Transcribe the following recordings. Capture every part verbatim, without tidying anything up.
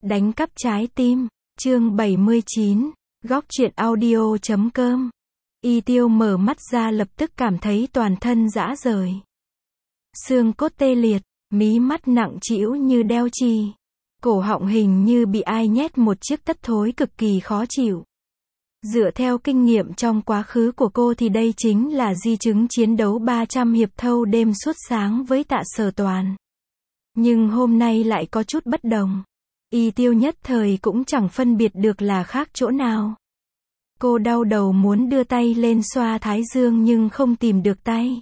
Đánh cắp trái tim, chương bảy mươi chín, góc truyện audio chấm com. Y Tiêu mở mắt ra lập tức cảm thấy toàn thân rã rời. Xương cốt tê liệt, mí mắt nặng trĩu như đeo chì. Cổ họng hình như bị ai nhét một chiếc tất thối cực kỳ khó chịu. Dựa theo kinh nghiệm trong quá khứ của cô thì đây chính là di chứng chiến đấu ba trăm hiệp thâu đêm suốt sáng với Tạ Sở Toàn. Nhưng hôm nay lại có chút bất đồng. Y Tiêu nhất thời cũng chẳng phân biệt được là khác chỗ nào. Cô đau đầu muốn đưa tay lên xoa thái dương nhưng không tìm được tay.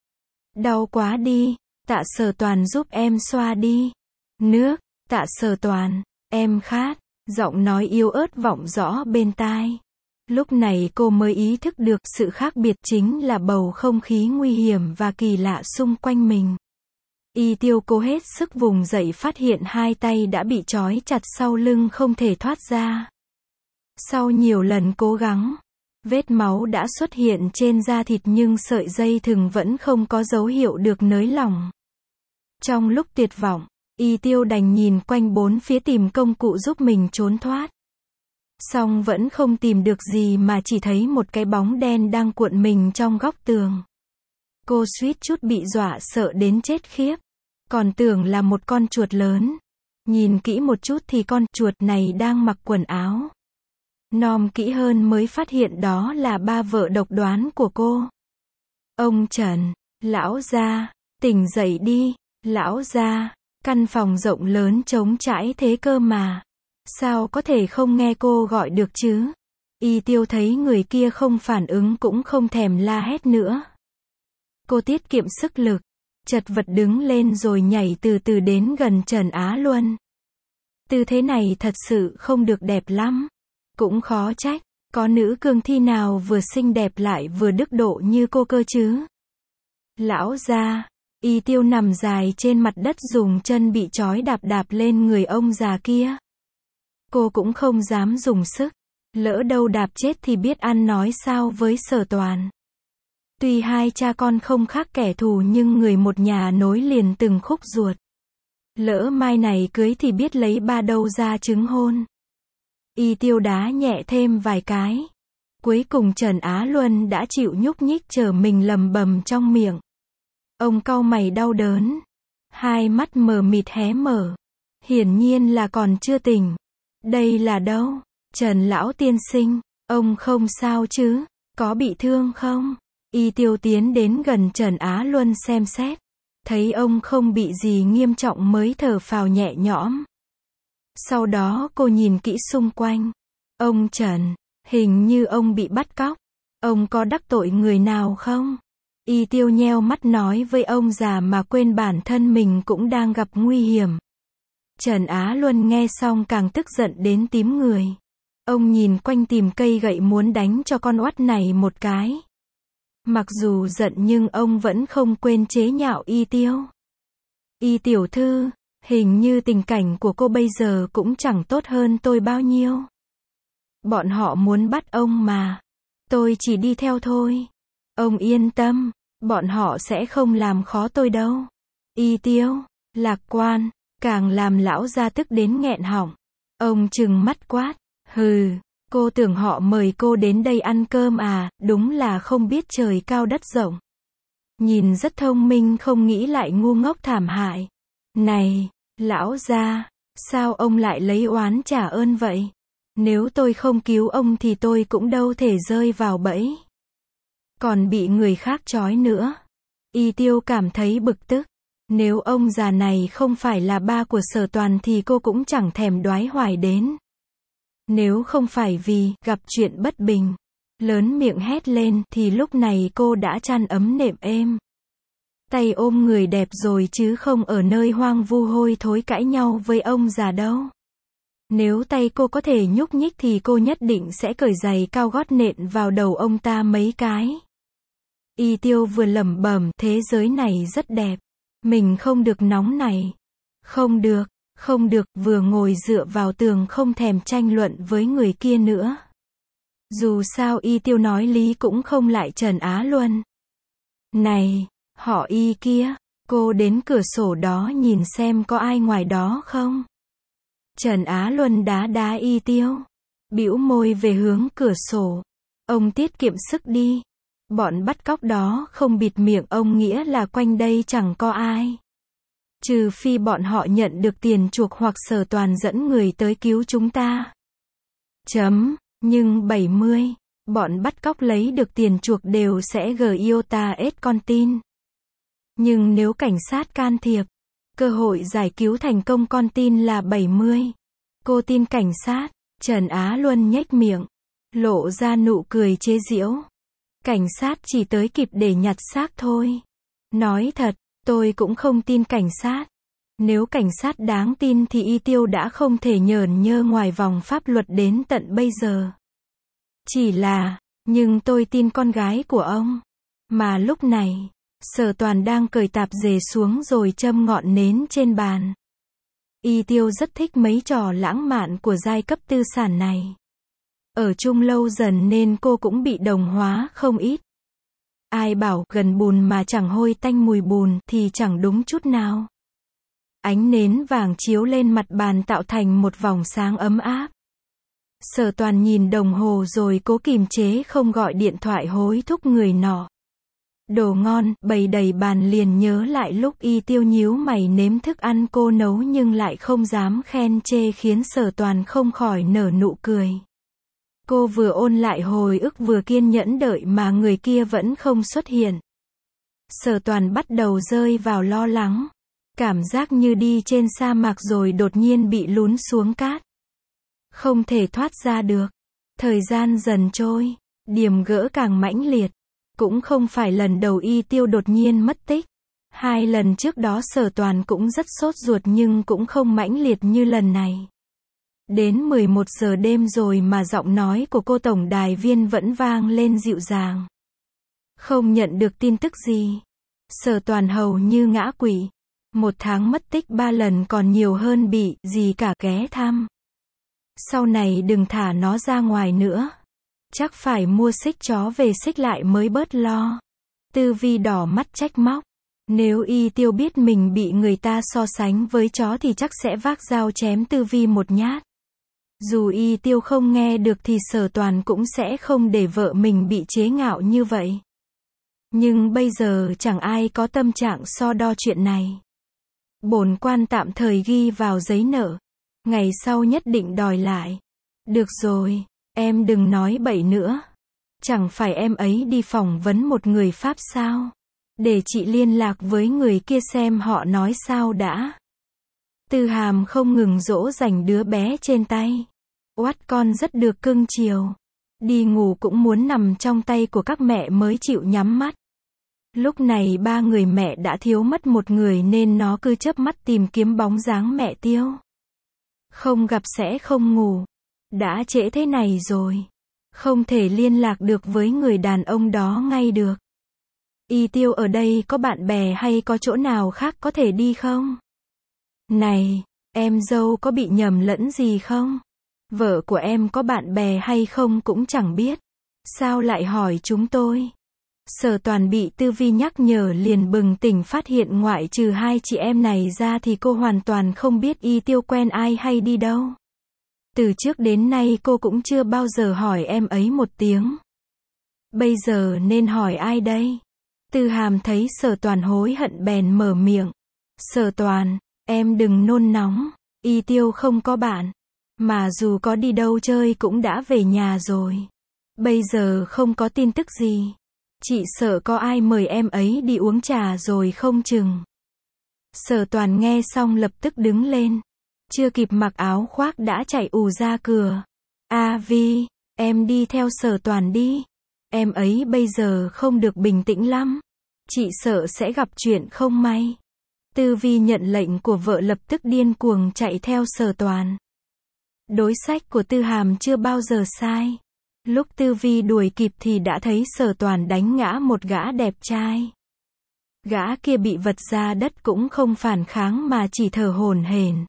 Đau quá đi, Tạ Sở Toàn giúp em xoa đi. Nước, Tạ Sở Toàn, em khát, giọng nói yếu ớt vọng rõ bên tai. Lúc này cô mới ý thức được sự khác biệt chính là bầu không khí nguy hiểm và kỳ lạ xung quanh mình. Y Tiêu cố hết sức vùng dậy phát hiện hai tay đã bị trói chặt sau lưng không thể thoát ra. Sau nhiều lần cố gắng, vết máu đã xuất hiện trên da thịt nhưng sợi dây thừng vẫn không có dấu hiệu được nới lỏng. Trong lúc tuyệt vọng, Y Tiêu đành nhìn quanh bốn phía tìm công cụ giúp mình trốn thoát. Song vẫn không tìm được gì mà chỉ thấy một cái bóng đen đang cuộn mình trong góc tường. Cô suýt chút bị dọa sợ đến chết khiếp. Còn tưởng là một con chuột lớn. Nhìn kỹ một chút thì con chuột này đang mặc quần áo. Nom kỹ hơn mới phát hiện đó là ba vợ độc đoán của cô. Ông Trần, lão gia, tỉnh dậy đi, lão gia, căn phòng rộng lớn trống trải thế cơ mà. Sao có thể không nghe cô gọi được chứ? Y Tiêu thấy người kia không phản ứng cũng không thèm la hét nữa. Cô tiết kiệm sức lực, chật vật đứng lên rồi nhảy từ từ đến gần Trần Á Luân. Tư thế này thật sự không được đẹp lắm. Cũng khó trách, có nữ cương thi nào vừa xinh đẹp lại vừa đức độ như cô cơ chứ? Lão gia, Y Tiêu nằm dài trên mặt đất dùng chân bị trói đạp đạp lên người ông già kia. Cô cũng không dám dùng sức, lỡ đâu đạp chết thì biết ăn nói sao với Sở Toàn. Tuy hai cha con không khác kẻ thù nhưng người một nhà nối liền từng khúc ruột. Lỡ mai này cưới thì biết lấy ba đâu ra trứng hôn. Y Tiêu đá nhẹ thêm vài cái. Cuối cùng Trần Á Luân đã chịu nhúc nhích chờ mình lầm bầm trong miệng. Ông cau mày đau đớn. Hai mắt mờ mịt hé mở. Hiển nhiên là còn chưa tỉnh. Đây là đâu? Trần lão tiên sinh, ông không sao chứ? Có bị thương không? Y Tiêu tiến đến gần Trần Á Luân xem xét. Thấy ông không bị gì nghiêm trọng mới thở phào nhẹ nhõm. Sau đó cô nhìn kỹ xung quanh. Ông Trần, hình như ông bị bắt cóc. Ông có đắc tội người nào không? Y Tiêu nheo mắt nói với ông già mà quên bản thân mình cũng đang gặp nguy hiểm. Trần Á Luân nghe xong càng tức giận đến tím người. Ông nhìn quanh tìm cây gậy muốn đánh cho con oắt này một cái. Mặc dù giận nhưng ông vẫn không quên chế nhạo Y Tiêu. Y tiểu thư, hình như tình cảnh của cô bây giờ cũng chẳng tốt hơn tôi bao nhiêu. Bọn họ muốn bắt ông mà. Tôi chỉ đi theo thôi. Ông yên tâm, bọn họ sẽ không làm khó tôi đâu. Y Tiêu, lạc quan, càng làm lão gia tức đến nghẹn họng. Ông trừng mắt quát, hừ, cô tưởng họ mời cô đến đây ăn cơm à, đúng là không biết trời cao đất rộng. Nhìn rất thông minh không nghĩ lại ngu ngốc thảm hại. Này, lão gia, sao ông lại lấy oán trả ơn vậy? Nếu tôi không cứu ông thì tôi cũng đâu thể rơi vào bẫy. Còn bị người khác trói nữa. Y Tiêu cảm thấy bực tức. Nếu ông già này không phải là ba của Sở Toàn thì cô cũng chẳng thèm đoái hoài đến. Nếu không phải vì gặp chuyện bất bình, lớn miệng hét lên thì lúc này cô đã chăn ấm nệm êm. Tay ôm người đẹp rồi chứ không ở nơi hoang vu hôi thối cãi nhau với ông già đâu. Nếu tay cô có thể nhúc nhích thì cô nhất định sẽ cởi giày cao gót nện vào đầu ông ta mấy cái. Y Tiêu vừa lẩm bẩm thế giới này rất đẹp. Mình không được nóng này. Không được, không được, vừa ngồi dựa vào tường không thèm tranh luận với người kia nữa. Dù sao Y Tiêu nói lý cũng không lại Trần Á Luân. Này, họ Y kia, cô đến cửa sổ đó nhìn xem có ai ngoài đó không? Trần Á Luân đá đá Y Tiêu. Bĩu môi về hướng cửa sổ. Ông tiết kiệm sức đi. Bọn bắt cóc đó không bịt miệng ông nghĩa là quanh đây chẳng có ai. Trừ phi bọn họ nhận được tiền chuộc hoặc Sở Toàn dẫn người tới cứu chúng ta. Chấm, nhưng bảy mươi, bọn bắt cóc lấy được tiền chuộc đều sẽ gờ iota ết con tin. Nhưng nếu cảnh sát can thiệp, cơ hội giải cứu thành công con tin là bảy mươi. Cô tin cảnh sát, Trần Á Luân nhếch miệng, lộ ra nụ cười chế giễu. Cảnh sát chỉ tới kịp để nhặt xác thôi. Nói thật, tôi cũng không tin cảnh sát. Nếu cảnh sát đáng tin thì Y Tiêu đã không thể nhởn nhơ ngoài vòng pháp luật đến tận bây giờ. Chỉ là, nhưng tôi tin con gái của ông. Mà lúc này, Sở Toàn đang cởi tạp dề xuống rồi châm ngọn nến trên bàn. Y Tiêu rất thích mấy trò lãng mạn của giai cấp tư sản này. Ở chung lâu dần nên cô cũng bị đồng hóa không ít. Ai bảo gần bùn mà chẳng hôi tanh mùi bùn thì chẳng đúng chút nào. Ánh nến vàng chiếu lên mặt bàn tạo thành một vòng sáng ấm áp. Sở Toàn nhìn đồng hồ rồi cố kìm chế không gọi điện thoại hối thúc người nọ. Đồ ngon, bày đầy bàn liền nhớ lại lúc Y Tiêu nhíu mày nếm thức ăn cô nấu nhưng lại không dám khen chê khiến Sở Toàn không khỏi nở nụ cười. Cô vừa ôn lại hồi ức vừa kiên nhẫn đợi mà người kia vẫn không xuất hiện. Sở Toàn bắt đầu rơi vào lo lắng. Cảm giác như đi trên sa mạc rồi đột nhiên bị lún xuống cát. Không thể thoát ra được. Thời gian dần trôi, điềm gỡ càng mãnh liệt. Cũng không phải lần đầu Y Tiêu đột nhiên mất tích. Hai lần trước đó Sở Toàn cũng rất sốt ruột nhưng cũng không mãnh liệt như lần này. Đến mười một giờ đêm rồi mà giọng nói của cô tổng đài viên vẫn vang lên dịu dàng. Không nhận được tin tức gì. Sở Toàn hầu như ngã quỵ. Một tháng mất tích ba lần còn nhiều hơn bị gì cả ghé thăm. Sau này đừng thả nó ra ngoài nữa. Chắc phải mua xích chó về xích lại mới bớt lo. Tư Vi đỏ mắt trách móc. Nếu Y Tiêu biết mình bị người ta so sánh với chó thì chắc sẽ vác dao chém Tư Vi một nhát. Dù Y Tiêu không nghe được thì Sở Toàn cũng sẽ không để vợ mình bị chế ngạo như vậy. Nhưng bây giờ chẳng ai có tâm trạng so đo chuyện này. Bổn quan tạm thời ghi vào giấy nợ. Ngày sau nhất định đòi lại. Được rồi, em đừng nói bậy nữa. Chẳng phải em ấy đi phỏng vấn một người Pháp sao? Để chị liên lạc với người kia xem họ nói sao đã. Tư Hàm không ngừng dỗ dành đứa bé trên tay. Oát con rất được cưng chiều. Đi ngủ cũng muốn nằm trong tay của các mẹ mới chịu nhắm mắt. Lúc này ba người mẹ đã thiếu mất một người nên nó cứ chớp mắt tìm kiếm bóng dáng mẹ Tiêu. Không gặp sẽ không ngủ. Đã trễ thế này rồi. Không thể liên lạc được với người đàn ông đó ngay được. Y Tiêu ở đây có bạn bè hay có chỗ nào khác có thể đi không? Này, em dâu có bị nhầm lẫn gì không? Vợ của em có bạn bè hay không cũng chẳng biết. Sao lại hỏi chúng tôi? Sở Toàn bị Tư Vi nhắc nhở liền bừng tỉnh phát hiện ngoại trừ hai chị em này ra thì cô hoàn toàn không biết Y Tiêu quen ai hay đi đâu. Từ trước đến nay cô cũng chưa bao giờ hỏi em ấy một tiếng. Bây giờ nên hỏi ai đây? Tư Hàm thấy Sở Toàn hối hận bèn mở miệng. Sở Toàn, em đừng nôn nóng. Y Tiêu không có bạn. Mà dù có đi đâu chơi cũng đã về nhà rồi. Bây giờ không có tin tức gì. Chị sợ có ai mời em ấy đi uống trà rồi không chừng. Sở Toàn nghe xong lập tức đứng lên. Chưa kịp mặc áo khoác đã chạy ù ra cửa. A Vi, em đi theo Sở Toàn đi. Em ấy bây giờ không được bình tĩnh lắm. Chị sợ sẽ gặp chuyện không may. Tư Vi nhận lệnh của vợ lập tức điên cuồng chạy theo Sở Toàn. Đối sách của Tư Hàm chưa bao giờ sai. Lúc Tư Vi đuổi kịp thì đã thấy Sở Toàn đánh ngã một gã đẹp trai. Gã kia bị vật ra đất cũng không phản kháng mà chỉ thở hổn hển.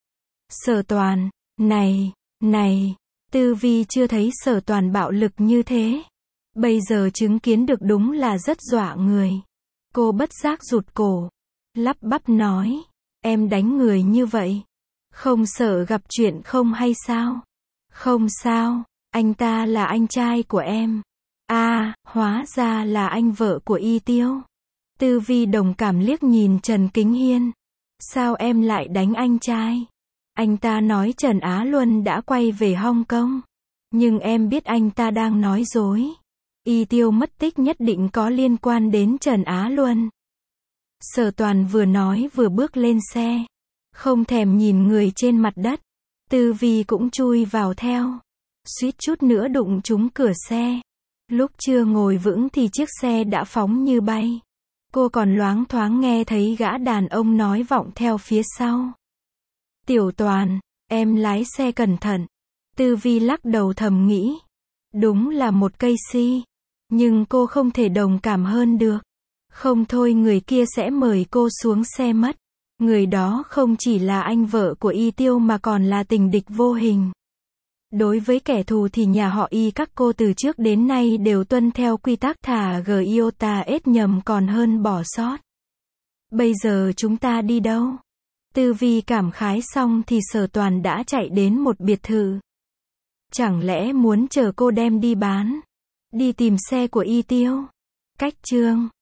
Sở Toàn, này, này, Tư Vi chưa thấy Sở Toàn bạo lực như thế. Bây giờ chứng kiến được đúng là rất dọa người. Cô bất giác rụt cổ, lắp bắp nói, em đánh người như vậy. Không sợ gặp chuyện không hay sao? Không sao, anh ta là anh trai của em. À, hóa ra là anh vợ của Y Tiêu. Tư Vi đồng cảm liếc nhìn Trần Kính Hiên. Sao em lại đánh anh trai? Anh ta nói Trần Á Luân đã quay về Hong Kong. Nhưng em biết anh ta đang nói dối. Y Tiêu mất tích nhất định có liên quan đến Trần Á Luân. Sở Toàn vừa nói vừa bước lên xe. Không thèm nhìn người trên mặt đất. Tư Vi cũng chui vào theo. Suýt chút nữa đụng trúng cửa xe. Lúc chưa ngồi vững thì chiếc xe đã phóng như bay. Cô còn loáng thoáng nghe thấy gã đàn ông nói vọng theo phía sau. Tiểu Toàn, em lái xe cẩn thận. Tư Vi lắc đầu thầm nghĩ. Đúng là một cây si. Nhưng cô không thể đồng cảm hơn được. Không thôi người kia sẽ mời cô xuống xe mất. Người đó không chỉ là anh vợ của Y Tiêu mà còn là tình địch vô hình. Đối với kẻ thù thì nhà họ Y các cô từ trước đến nay đều tuân theo quy tắc thả g iota ết nhầm còn hơn bỏ sót. Bây giờ chúng ta đi đâu? Tư Vi cảm khái xong thì Sở Toàn đã chạy đến một biệt thự. Chẳng lẽ muốn chờ cô đem đi bán? Đi tìm xe của Y Tiêu? Cách chương